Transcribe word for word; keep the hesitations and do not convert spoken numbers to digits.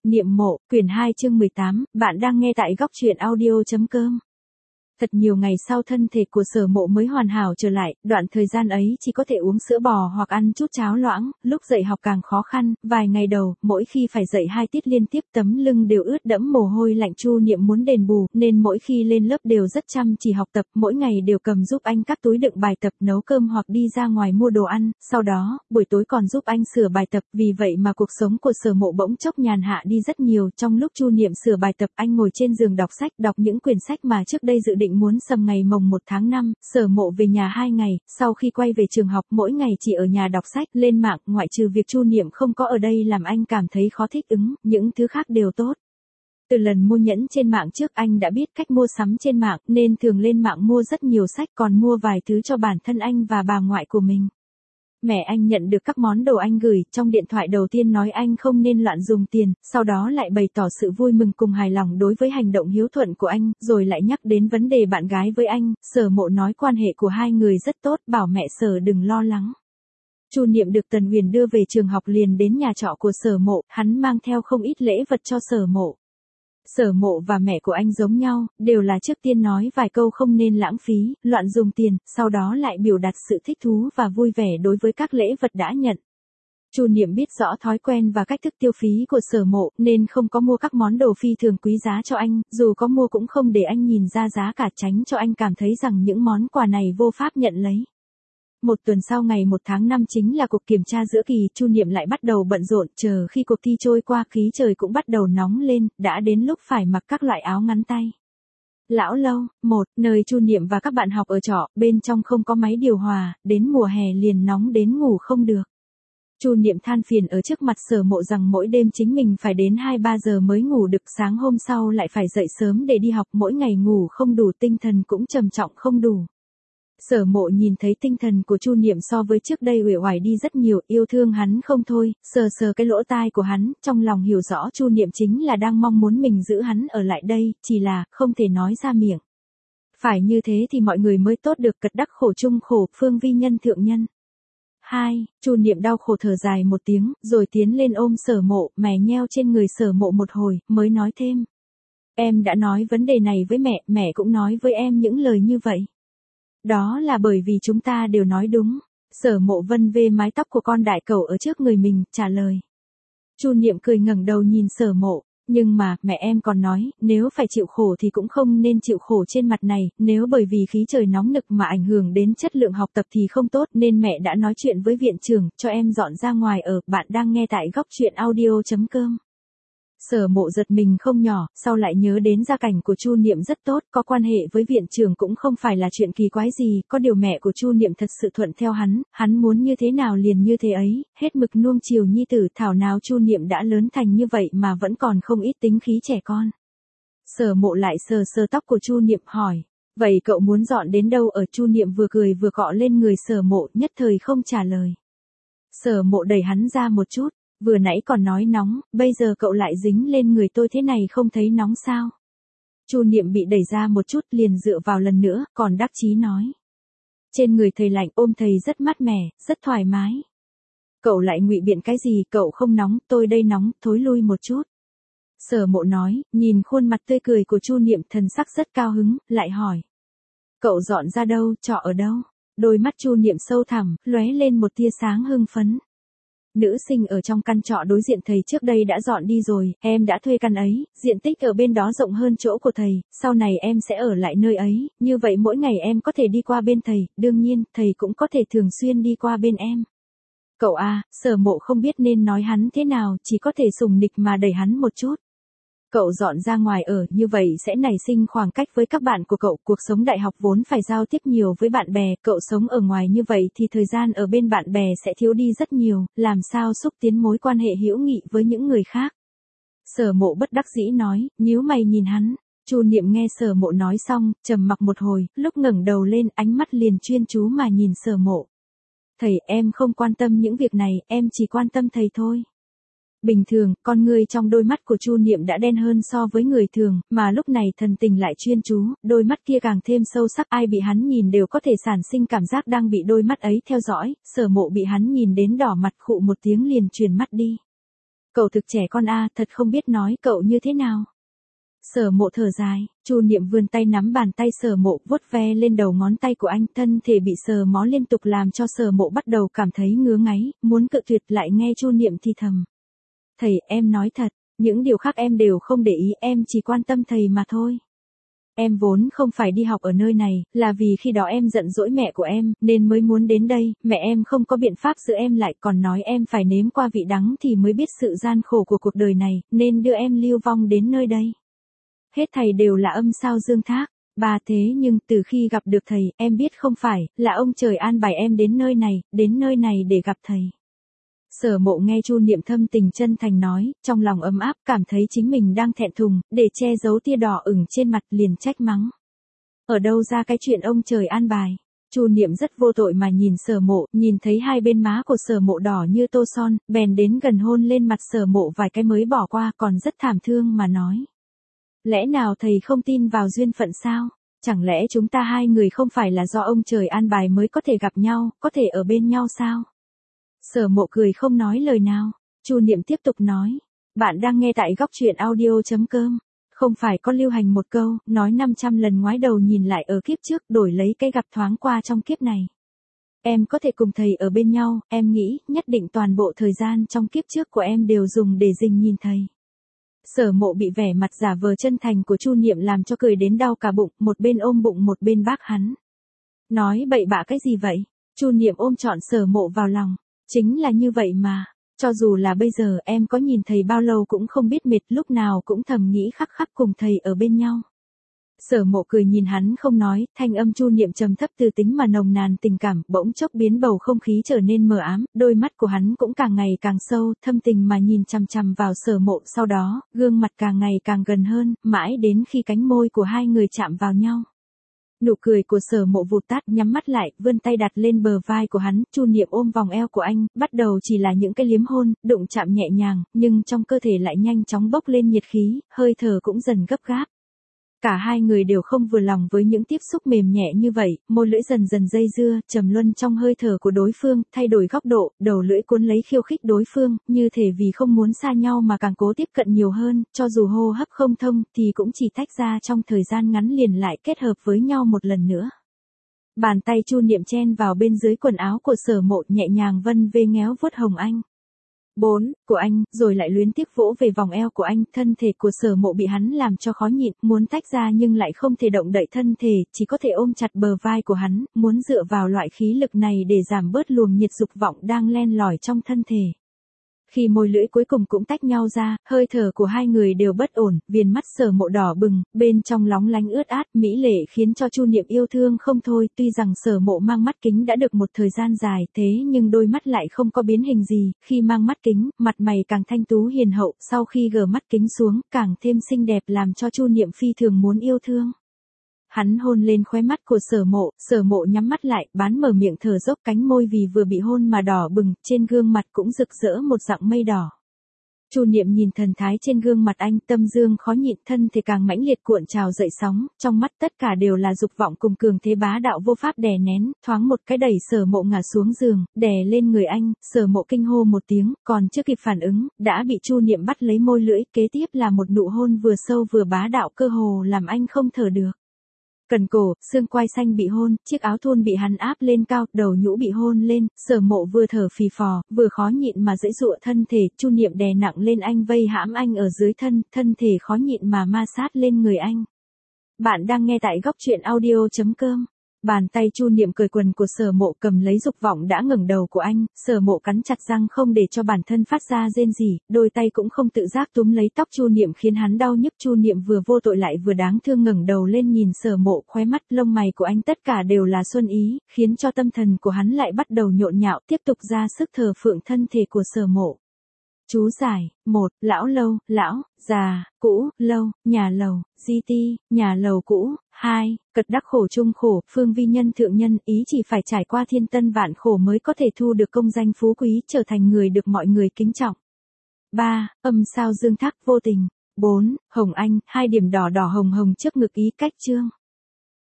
Niệm mộ, quyển hai chương mười tám, bạn đang nghe tại góc truyện audio.com. Thật nhiều ngày sau thân thể của Sở Mộ mới hoàn hảo trở lại, đoạn thời gian ấy chỉ có thể uống sữa bò hoặc ăn chút cháo loãng, lúc dậy học càng khó khăn, vài ngày đầu, mỗi khi phải dậy hai tiết liên tiếp tấm lưng đều ướt đẫm mồ hôi lạnh. Chu Niệm muốn đền bù, nên mỗi khi lên lớp đều rất chăm chỉ học tập, mỗi ngày đều cầm giúp anh các túi đựng bài tập, nấu cơm hoặc đi ra ngoài mua đồ ăn, sau đó, buổi tối còn giúp anh sửa bài tập, vì vậy mà cuộc sống của Sở Mộ bỗng chốc nhàn hạ đi rất nhiều. Trong lúc Chu Niệm sửa bài tập, anh ngồi trên giường đọc sách, đọc những quyển sách mà trước đây dự định muốn sầm ngày mồng một tháng năm. Sở Mộ về nhà hai ngày, sau khi quay về trường học mỗi ngày chỉ ở nhà đọc sách, lên mạng, ngoại trừ việc Chu Niệm không có ở đây làm anh cảm thấy khó thích ứng, những thứ khác đều tốt. Từ lần mua nhẫn trên mạng trước anh đã biết cách mua sắm trên mạng, nên thường lên mạng mua rất nhiều sách, còn mua vài thứ cho bản thân anh và bà ngoại của mình. Mẹ anh nhận được các món đồ anh gửi, trong điện thoại đầu tiên nói anh không nên loạn dùng tiền, sau đó lại bày tỏ sự vui mừng cùng hài lòng đối với hành động hiếu thuận của anh, rồi lại nhắc đến vấn đề bạn gái với anh. Sở Mộ nói quan hệ của hai người rất tốt, bảo mẹ Sở đừng lo lắng. Chu Niệm được Tần Huyền đưa về trường học liền đến nhà trọ của Sở Mộ, hắn mang theo không ít lễ vật cho Sở Mộ. Sở Mộ và mẹ của anh giống nhau, đều là trước tiên nói vài câu không nên lãng phí, loạn dùng tiền, sau đó lại biểu đạt sự thích thú và vui vẻ đối với các lễ vật đã nhận. Chu Niệm biết rõ thói quen và cách thức tiêu phí của Sở Mộ, nên không có mua các món đồ phi thường quý giá cho anh, dù có mua cũng không để anh nhìn ra giá cả, tránh cho anh cảm thấy rằng những món quà này vô pháp nhận lấy. Một tuần sau ngày một tháng năm chính là cuộc kiểm tra giữa kỳ, Chu Niệm lại bắt đầu bận rộn, chờ khi cuộc thi trôi qua khí trời cũng bắt đầu nóng lên, đã đến lúc phải mặc các loại áo ngắn tay. Lão lâu, một, nơi Chu Niệm và các bạn học ở trọ, bên trong không có máy điều hòa, đến mùa hè liền nóng đến ngủ không được. Chu Niệm than phiền ở trước mặt Sở Mộ rằng mỗi đêm chính mình phải đến hai ba giờ mới ngủ được, sáng hôm sau lại phải dậy sớm để đi học, mỗi ngày ngủ không đủ, tinh thần cũng trầm trọng không đủ. Sở Mộ nhìn thấy tinh thần của Chu Niệm so với trước đây uể oải đi rất nhiều, yêu thương hắn không thôi, sờ sờ cái lỗ tai của hắn, trong lòng hiểu rõ Chu Niệm chính là đang mong muốn mình giữ hắn ở lại đây, chỉ là không thể nói ra miệng. Phải như thế thì mọi người mới tốt được, cật đắc khổ chung khổ, phương vi nhân thượng nhân. Hai, Chu Niệm đau khổ thở dài một tiếng, rồi tiến lên ôm Sở Mộ, mè nheo trên người Sở Mộ một hồi, mới nói thêm. Em đã nói vấn đề này với mẹ, mẹ cũng nói với em những lời như vậy. Đó là bởi vì chúng ta đều nói đúng. Sở Mộ vân vê mái tóc của con đại cẩu ở trước người mình, trả lời. Chu Niệm cười ngẩng đầu nhìn Sở Mộ, nhưng mà, mẹ em còn nói, nếu phải chịu khổ thì cũng không nên chịu khổ trên mặt này, nếu bởi vì khí trời nóng nực mà ảnh hưởng đến chất lượng học tập thì không tốt, nên mẹ đã nói chuyện với viện trưởng, cho em dọn ra ngoài ở. Bạn đang nghe tại góc truyện audio.com. Sở Mộ giật mình không nhỏ, sau lại nhớ đến gia cảnh của Chu Niệm rất tốt, có quan hệ với viện trưởng cũng không phải là chuyện kỳ quái gì, có điều mẹ của Chu Niệm thật sự thuận theo hắn, hắn muốn như thế nào liền như thế ấy, hết mực nuông chiều nhi tử, thảo nào Chu Niệm đã lớn thành như vậy mà vẫn còn không ít tính khí trẻ con. Sở Mộ lại sờ sờ tóc của Chu Niệm hỏi, vậy cậu muốn dọn đến đâu ở? Chu Niệm vừa cười vừa cọ lên người Sở Mộ, nhất thời không trả lời. Sở Mộ đẩy hắn ra một chút. Vừa nãy còn nói nóng, bây giờ cậu lại dính lên người tôi thế này không thấy nóng sao? Chu Niệm bị đẩy ra một chút liền dựa vào lần nữa, còn đắc chí nói. Trên người thầy lạnh, ôm thầy rất mát mẻ, rất thoải mái. Cậu lại ngụy biện cái gì, cậu không nóng, tôi đây nóng, thối lui một chút. Sở Mộ nói, nhìn khuôn mặt tươi cười của Chu Niệm, thần sắc rất cao hứng, lại hỏi. Cậu dọn ra đâu, trọ ở đâu? Đôi mắt Chu Niệm sâu thẳm, lóe lên một tia sáng hưng phấn. Nữ sinh ở trong căn trọ đối diện thầy trước đây đã dọn đi rồi, em đã thuê căn ấy, diện tích ở bên đó rộng hơn chỗ của thầy, sau này em sẽ ở lại nơi ấy, như vậy mỗi ngày em có thể đi qua bên thầy, đương nhiên, thầy cũng có thể thường xuyên đi qua bên em. Cậu à, Sở Mộ không biết nên nói hắn thế nào, chỉ có thể sùng nịch mà đẩy hắn một chút. Cậu dọn ra ngoài ở, như vậy sẽ nảy sinh khoảng cách với các bạn của cậu, cuộc sống đại học vốn phải giao tiếp nhiều với bạn bè, cậu sống ở ngoài như vậy thì thời gian ở bên bạn bè sẽ thiếu đi rất nhiều, làm sao xúc tiến mối quan hệ hữu nghị với những người khác. Sở Mộ bất đắc dĩ nói, nhíu mày nhìn hắn. Chu Niệm nghe Sở Mộ nói xong, trầm mặc một hồi, lúc ngẩng đầu lên, ánh mắt liền chuyên chú mà nhìn Sở Mộ. Thầy, em không quan tâm những việc này, em chỉ quan tâm thầy thôi. Bình thường, con người trong đôi mắt của Chu Niệm đã đen hơn so với người thường, mà lúc này thần tình lại chuyên chú, đôi mắt kia càng thêm sâu sắc, ai bị hắn nhìn đều có thể sản sinh cảm giác đang bị đôi mắt ấy theo dõi. Sở Mộ bị hắn nhìn đến đỏ mặt, khụ một tiếng liền chuyển mắt đi. cậu thực trẻ con a, thật không biết nói cậu như thế nào. Sở Mộ thở dài, Chu Niệm vươn tay nắm bàn tay Sở Mộ, vuốt ve lên đầu ngón tay của anh, thân thể bị sờ mó liên tục làm cho Sở Mộ bắt đầu cảm thấy ngứa ngáy, muốn cự tuyệt lại nghe Chu Niệm thì thầm. Thầy, em nói thật, những điều khác em đều không để ý, em chỉ quan tâm thầy mà thôi. Em vốn không phải đi học ở nơi này, là vì khi đó em giận dỗi mẹ của em, nên mới muốn đến đây, mẹ em không có biện pháp giữ em lại, còn nói em phải nếm qua vị đắng thì mới biết sự gian khổ của cuộc đời này, nên đưa em lưu vong đến nơi đây. Hết thầy đều là âm sao dương thác. Bà thế nhưng từ khi gặp được thầy, em biết không phải, là ông trời an bài em đến nơi này, đến nơi này để gặp thầy. Sở Mộ nghe Chu Niệm thâm tình chân thành nói, trong lòng ấm áp, cảm thấy chính mình đang thẹn thùng, để che giấu tia đỏ ửng trên mặt liền trách mắng. Ở đâu ra cái chuyện ông trời an bài? Chu Niệm rất vô tội mà nhìn Sở Mộ, nhìn thấy hai bên má của Sở Mộ đỏ như tô son, bèn đến gần hôn lên mặt Sở Mộ vài cái mới bỏ qua, còn rất thảm thương mà nói. Lẽ nào thầy không tin vào duyên phận sao? Chẳng lẽ chúng ta hai người không phải là do ông trời an bài mới có thể gặp nhau, có thể ở bên nhau sao? Sở Mộ cười không nói lời nào. Chu Niệm tiếp tục nói. Bạn đang nghe tại góc truyện audio chấm com. Không phải có lưu hành một câu, nói năm trăm lần ngoái đầu nhìn lại ở kiếp trước, đổi lấy cái gặp thoáng qua trong kiếp này. Em có thể cùng thầy ở bên nhau, em nghĩ, nhất định toàn bộ thời gian trong kiếp trước của em đều dùng để rình nhìn thầy. Sở Mộ bị vẻ mặt giả vờ chân thành của Chu Niệm làm cho cười đến đau cả bụng, một bên ôm bụng một bên bác hắn. Nói bậy bạ cái gì vậy? Chu Niệm ôm trọn Sở Mộ vào lòng. Chính là như vậy mà, cho dù là bây giờ em có nhìn thầy bao lâu cũng không biết mệt, lúc nào cũng thầm nghĩ khắc khắc cùng thầy ở bên nhau. Sở Mộ cười nhìn hắn không nói, thanh âm Chu Niệm trầm thấp từ tính mà nồng nàn tình cảm, bỗng chốc biến bầu không khí trở nên mờ ám, đôi mắt của hắn cũng càng ngày càng sâu, thâm tình mà nhìn chằm chằm vào Sở Mộ, sau đó, gương mặt càng ngày càng gần hơn, mãi đến khi cánh môi của hai người chạm vào nhau. Nụ cười của Sở Mộ vụt tắt, nhắm mắt lại, vươn tay đặt lên bờ vai của hắn, Chu Niệm ôm vòng eo của anh, bắt đầu chỉ là những cái liếm hôn, đụng chạm nhẹ nhàng, nhưng trong cơ thể lại nhanh chóng bốc lên nhiệt khí, hơi thở cũng dần gấp gáp. Cả hai người đều không vừa lòng với những tiếp xúc mềm nhẹ như vậy, môi lưỡi dần dần dây dưa, trầm luân trong hơi thở của đối phương, thay đổi góc độ, đầu lưỡi cuốn lấy khiêu khích đối phương, như thể vì không muốn xa nhau mà càng cố tiếp cận nhiều hơn, cho dù hô hấp không thông, thì cũng chỉ tách ra trong thời gian ngắn liền lại kết hợp với nhau một lần nữa. Bàn tay Chu Niệm chen vào bên dưới quần áo của Sở Mộ, nhẹ nhàng vân vê ngéo vuốt hồng anh. Bốn, của anh, rồi lại luyến tiếc vỗ về vòng eo của anh, thân thể của Sở Mộ bị hắn làm cho khó nhịn, muốn tách ra nhưng lại không thể động đậy thân thể, chỉ có thể ôm chặt bờ vai của hắn, muốn dựa vào loại khí lực này để giảm bớt luồng nhiệt dục vọng đang len lỏi trong thân thể. Khi môi lưỡi cuối cùng cũng tách nhau ra, hơi thở của hai người đều bất ổn, viền mắt Sở Mộ đỏ bừng, bên trong lóng lánh ướt át, mỹ lệ khiến cho Chu Niệm yêu thương không thôi, tuy rằng Sở Mộ mang mắt kính đã được một thời gian dài, thế nhưng đôi mắt lại không có biến hình gì, khi mang mắt kính, mặt mày càng thanh tú hiền hậu, sau khi gỡ mắt kính xuống, càng thêm xinh đẹp làm cho Chu Niệm phi thường muốn yêu thương. Hắn hôn lên khóe mắt của Sở Mộ, Sở Mộ nhắm mắt lại, bán mở miệng thở dốc, cánh môi vì vừa bị hôn mà đỏ bừng, trên gương mặt cũng rực rỡ một dạng mây đỏ. Chu Niệm nhìn thần thái trên gương mặt anh, tâm dương khó nhịn, thân thì càng mãnh liệt cuộn trào dậy sóng, trong mắt tất cả đều là dục vọng cùng cường thế bá đạo vô pháp đè nén, thoáng một cái đẩy Sở Mộ ngả xuống giường, đè lên người anh, Sở Mộ kinh hô một tiếng, còn chưa kịp phản ứng, đã bị Chu Niệm bắt lấy môi lưỡi, kế tiếp là một nụ hôn vừa sâu vừa bá đạo, cơ hồ làm anh không thở được. Cần cổ, xương quai xanh bị hôn, chiếc áo thun bị hắn áp lên cao, đầu nhũ bị hôn lên, Sở Mộ vừa thở phì phò, vừa khó nhịn mà dãy dụa thân thể, Chu Niệm đè nặng lên anh, vây hãm anh ở dưới thân, thân thể khó nhịn mà ma sát lên người anh. Bạn đang nghe tại góc truyện audio chấm com. Bàn tay Chu Niệm cởi quần của Sở Mộ, cầm lấy dục vọng đã ngẩng đầu của anh, Sở Mộ cắn chặt răng không để cho bản thân phát ra rên rỉ, đôi tay cũng không tự giác túm lấy tóc Chu Niệm khiến hắn đau nhức. Chu Niệm vừa vô tội lại vừa đáng thương ngẩng đầu lên nhìn Sở Mộ, khóe mắt, lông mày của anh tất cả đều là xuân ý, khiến cho tâm thần của hắn lại bắt đầu nhộn nhạo, tiếp tục ra sức thờ phượng thân thể của Sở Mộ. Chú giải, một, lão lâu, lão, già, cũ, lâu, nhà lầu, di ti, nhà lầu cũ. Hai, cật đắc khổ chung khổ, phương vi nhân thượng nhân, ý chỉ phải trải qua thiên tân vạn khổ mới có thể thu được công danh phú quý, trở thành người được mọi người kính trọng. Ba, âm sao dương thác vô tình. Bốn, hồng anh, hai điểm đỏ đỏ hồng hồng trước ngực ý cách chương.